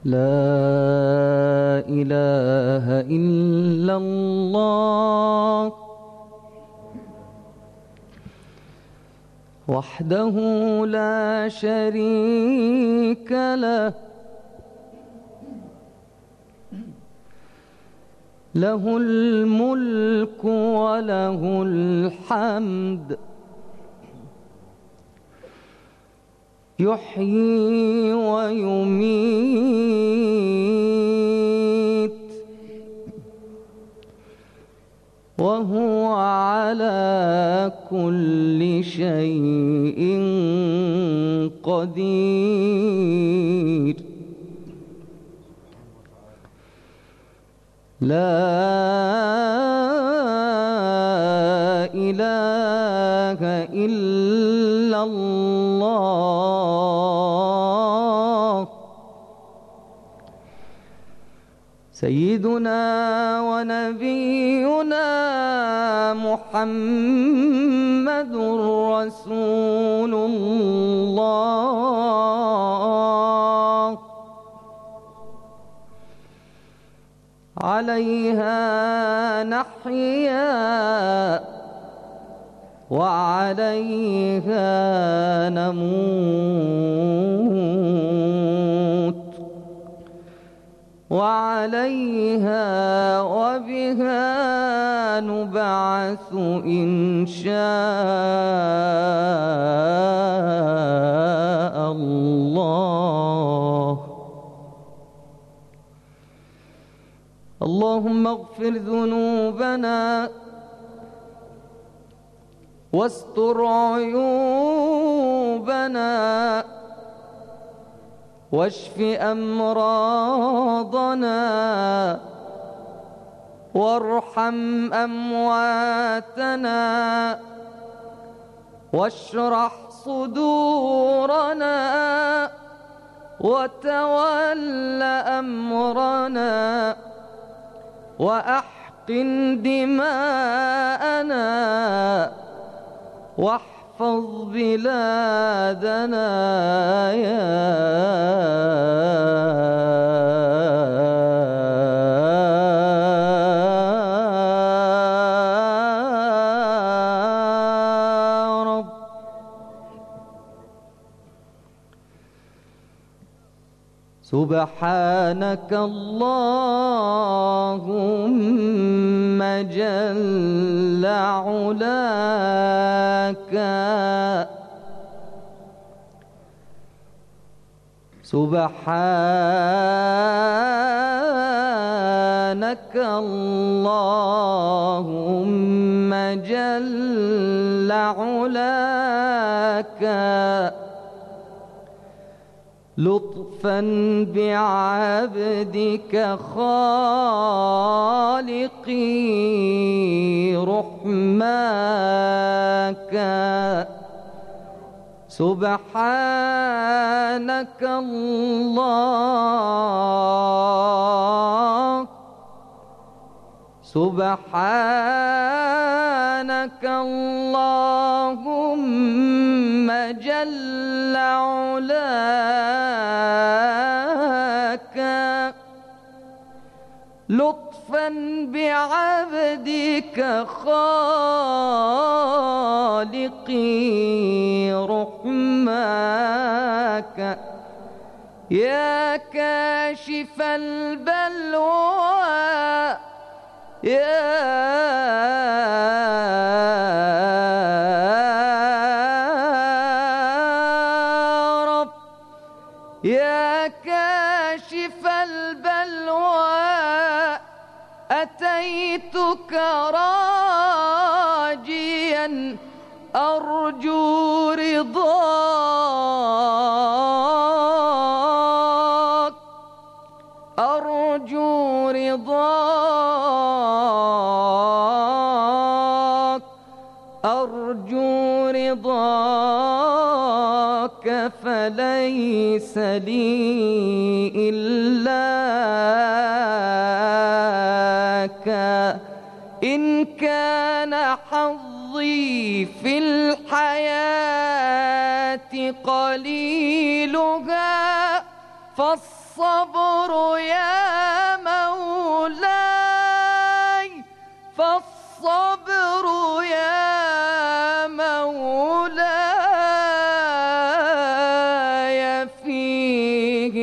لا إله إلا الله وحده لا شريك له له الملك وله الحمد يحيي ويميت وهو على كل شيء قدير. لا إله إلا الله سيدنا ونبينا محمد رسول الله عليها نحيا وعليها نموت وعليها وبها نبعث إن شاء الله. اللهم اغفر ذنوبنا واستر عيوبنا واشف أمراضنا وارحم أمواتنا واشرح صدورنا وتول أمرنا وأحقن دماءنا واحفظ بلادنا يا رب. سبحانك اللهم جل علاك سبحانك اللهم جل علاك لطفا بعبدك خالقي رحماك سبحانك الله سبحانك اللهم جل علاك لطفا بعبدك خالقي رحماك يا كاشف البلوى يا رب يا كاشف البلوى أتيتك راجيا أرجو رضاك أرجو رضاك أرجو رضاك فليس لي إلاك إن كان حظي في الحياة قليلها فالصبر يا مولاي، فالصبر يا مولاي فيه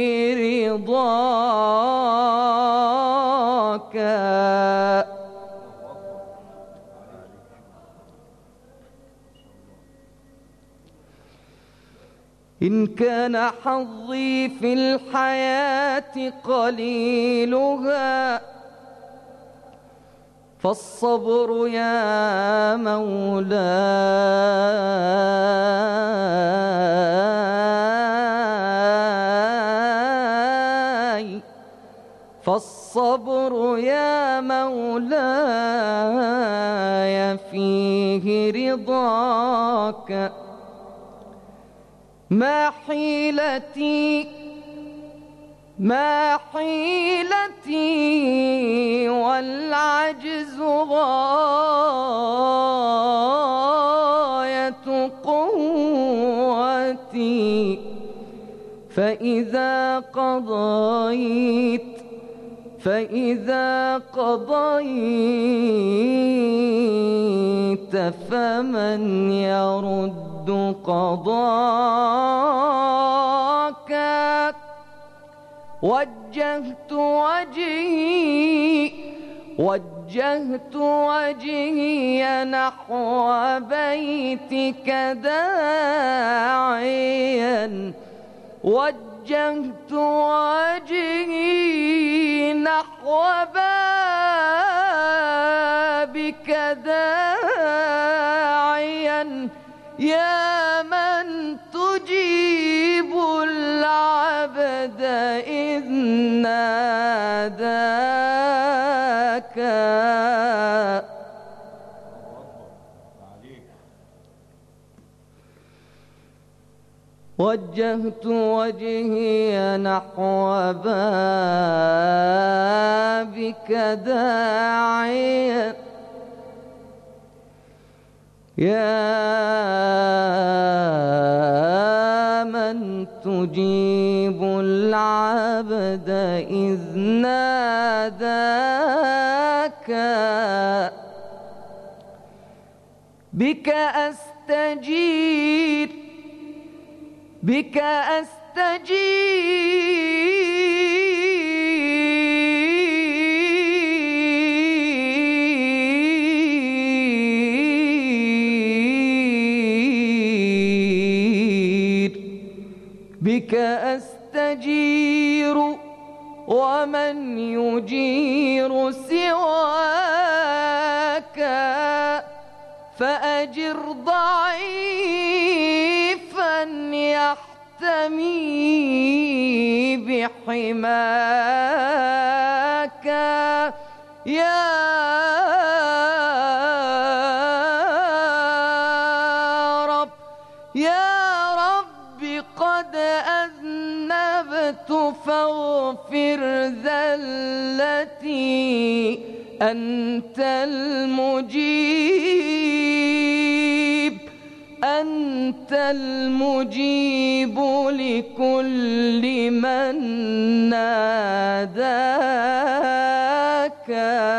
رضاك. إن كان حظي في الحياة قليلها فالصبر يا مولاي، فالصبر يا مولاي فيه رضاك. ما حيلتي والعجز غاية قوتي، فإذا قضيت فمن يرد قضاك. وجهت وجهي نحو بيتك داعيا، وجهت وجهي نحو بابك داعيا، يا من تجيب العبد إذ ناداك. وجهت وجهي نحو بابك داعيا، يا من تجيب العبد إذ ناداك. بك أستجير بك أستجير ومن يجير سواك. فأجر ضعيفا يحتمي بحماك، يا رب قد أذنبت فاغفر ذلتي، أنت المجيب لكل من ناداك.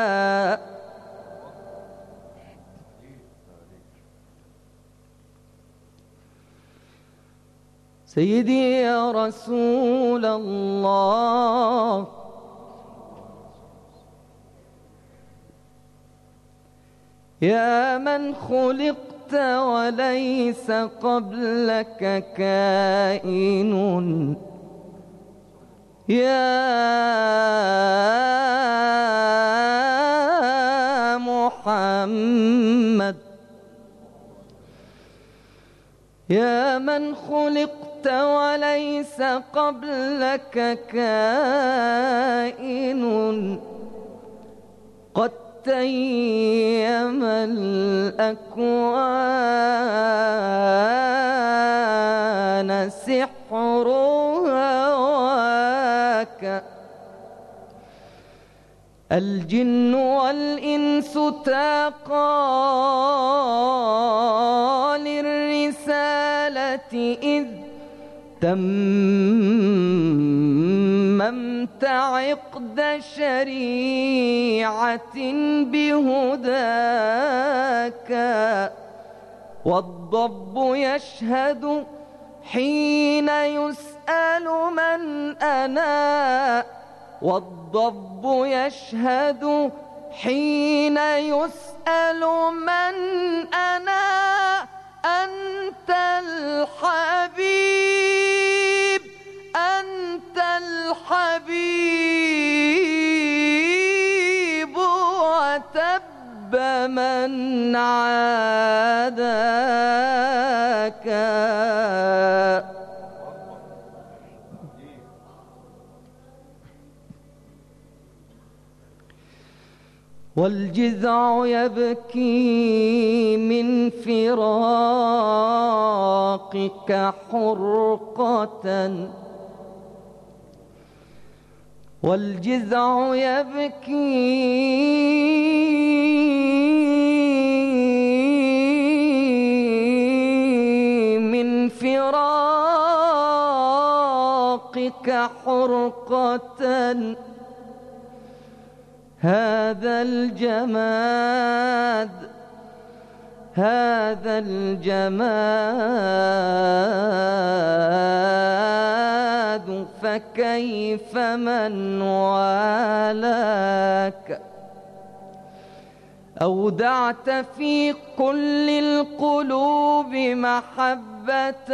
سيدي يا رسول الله، يا من خلقت وليس قبلك كائن، يا محمد، يا من خلقت وليس قبلك كائن، قد تيم الأكوان سحر هواك. الجن والإنس تاقا للرسالة إذ تم أنت عقد شريعة بهداك، والضب يشهد حين يسأل من أنا، والضب يشهد حين يسأل من أنا. أنت الحبيب، أنت الحبيب، وتب من عاداك. والجذع يبكي من فراقك حرقة، والجذع يبكي من فراقك حرقة. هذا الجماد، هذا الجماد، فكيف من والاك. أودعت في كل القلوب محبة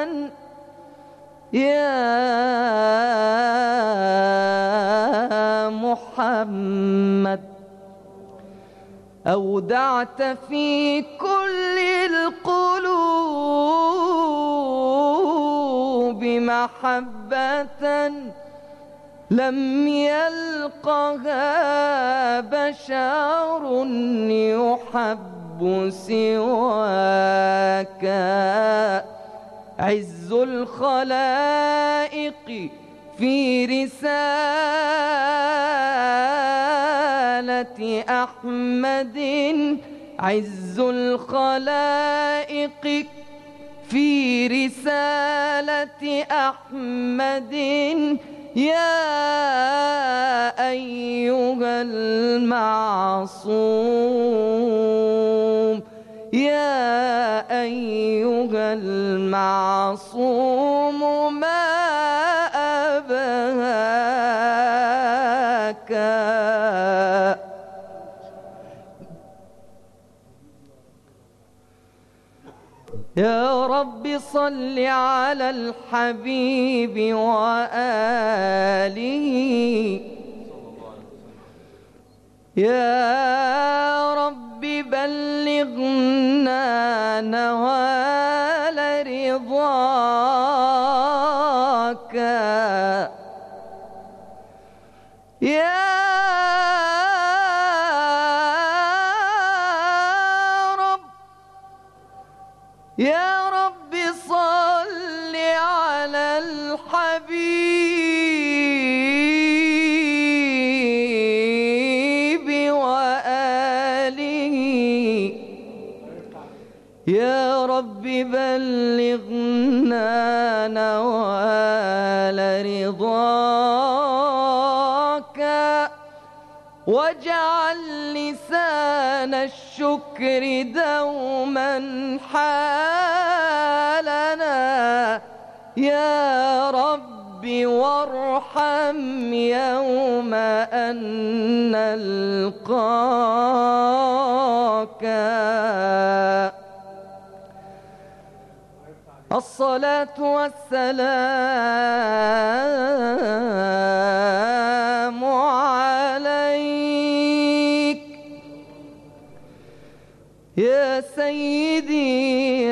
يا محمد، أودعت في كل القلوب محبة لم يلقها بشر يحب سواك. عز الخلائق في رسالة أحمد، عز الخلائق في رسالة أحمد. يا أيها المعصوم، يا أيها المعصوم، ما أبهاك. يا رب صل على الحبيب وآله، يا رب بلغنا نوال رضاك. يا رب، يا رب صل على الحبيب وآله، يا رب بلغنا نوال رضاك. واجعل لسان الشكر دوما حالنا يا رب، وارحم يوم أن نلقاك. الصلاة والسلام عليك يا سيدي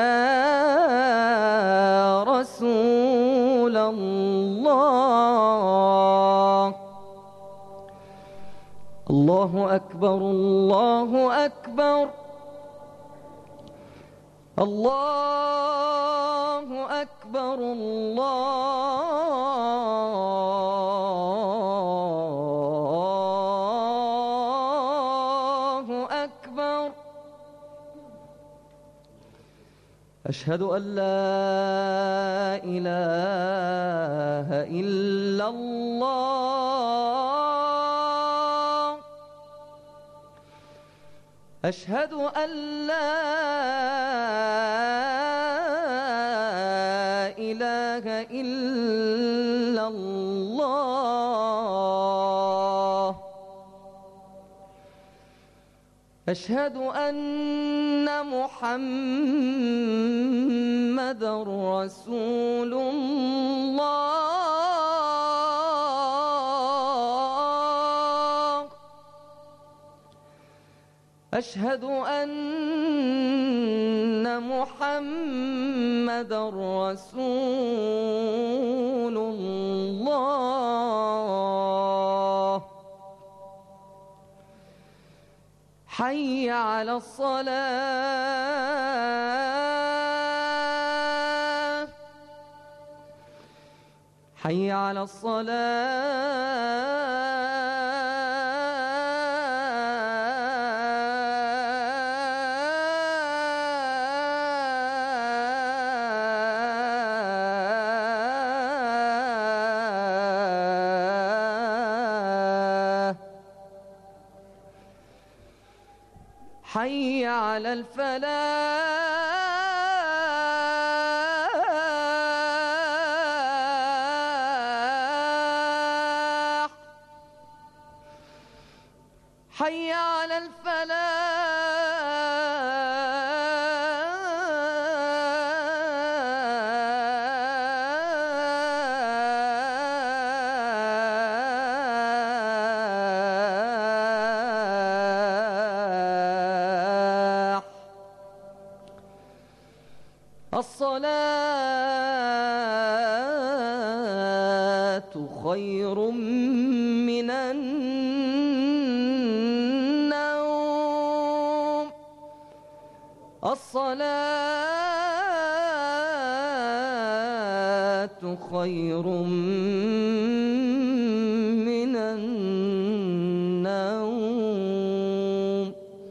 يا رسول الله. الله أكبر، الله أكبر، الله أكبر، الله أكبر. أشهد أن لا إله إله إلا الله أشهد أن لا إله إلا الله أشهد أن محمدًا رسول الله أشهد أن محمدًا رسول الله حي على الصلاة حي على الصلاة حي على الفلاح حي على الفلاح الصلاة خير من النوم الصلاة خير من النوم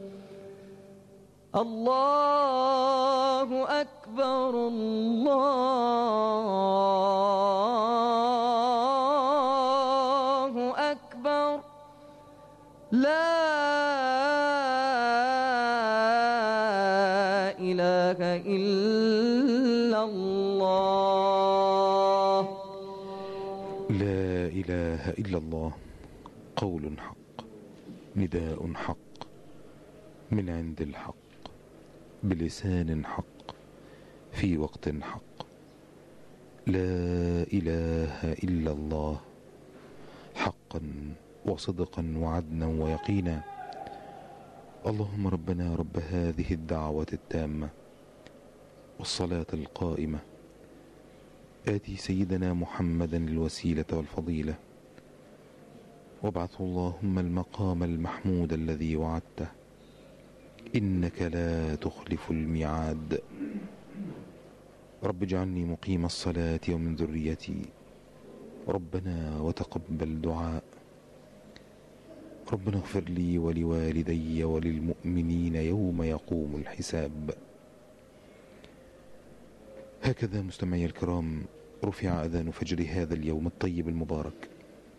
الله أكبر الله أكبر لا إله إلا الله لا إله إلا الله قول حق نداء حق من عند الحق بلسان حق في وقت حق لا إله إلا الله حقا وصدقا وعدلا ويقينا اللهم ربنا رب هذه الدعوة التامة والصلاة القائمة آتي سيدنا محمدا الوسيلة والفضيلة وابعثه اللهم المقام المحمود الذي وعدته إنك لا تخلف الميعاد رب اجعلني مقيم الصلاة ومن ذريتي ربنا وتقبل دعاء ربنا اغفر لي ولوالدي وللمؤمنين يوم يقوم الحساب. هكذا مستمعي الكرام رفع أذان فجر هذا اليوم الطيب المبارك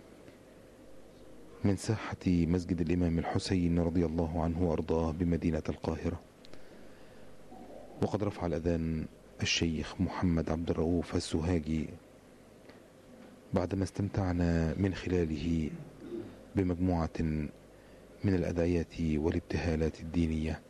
من ساحة مسجد الإمام الحسين رضي الله عنه وأرضاه بمدينة القاهرة، وقد رفع الأذان الشيخ محمد عبد الرؤوف السوهاجي بعدما استمتعنا من خلاله بمجموعة من الأدعيات والابتهالات الدينية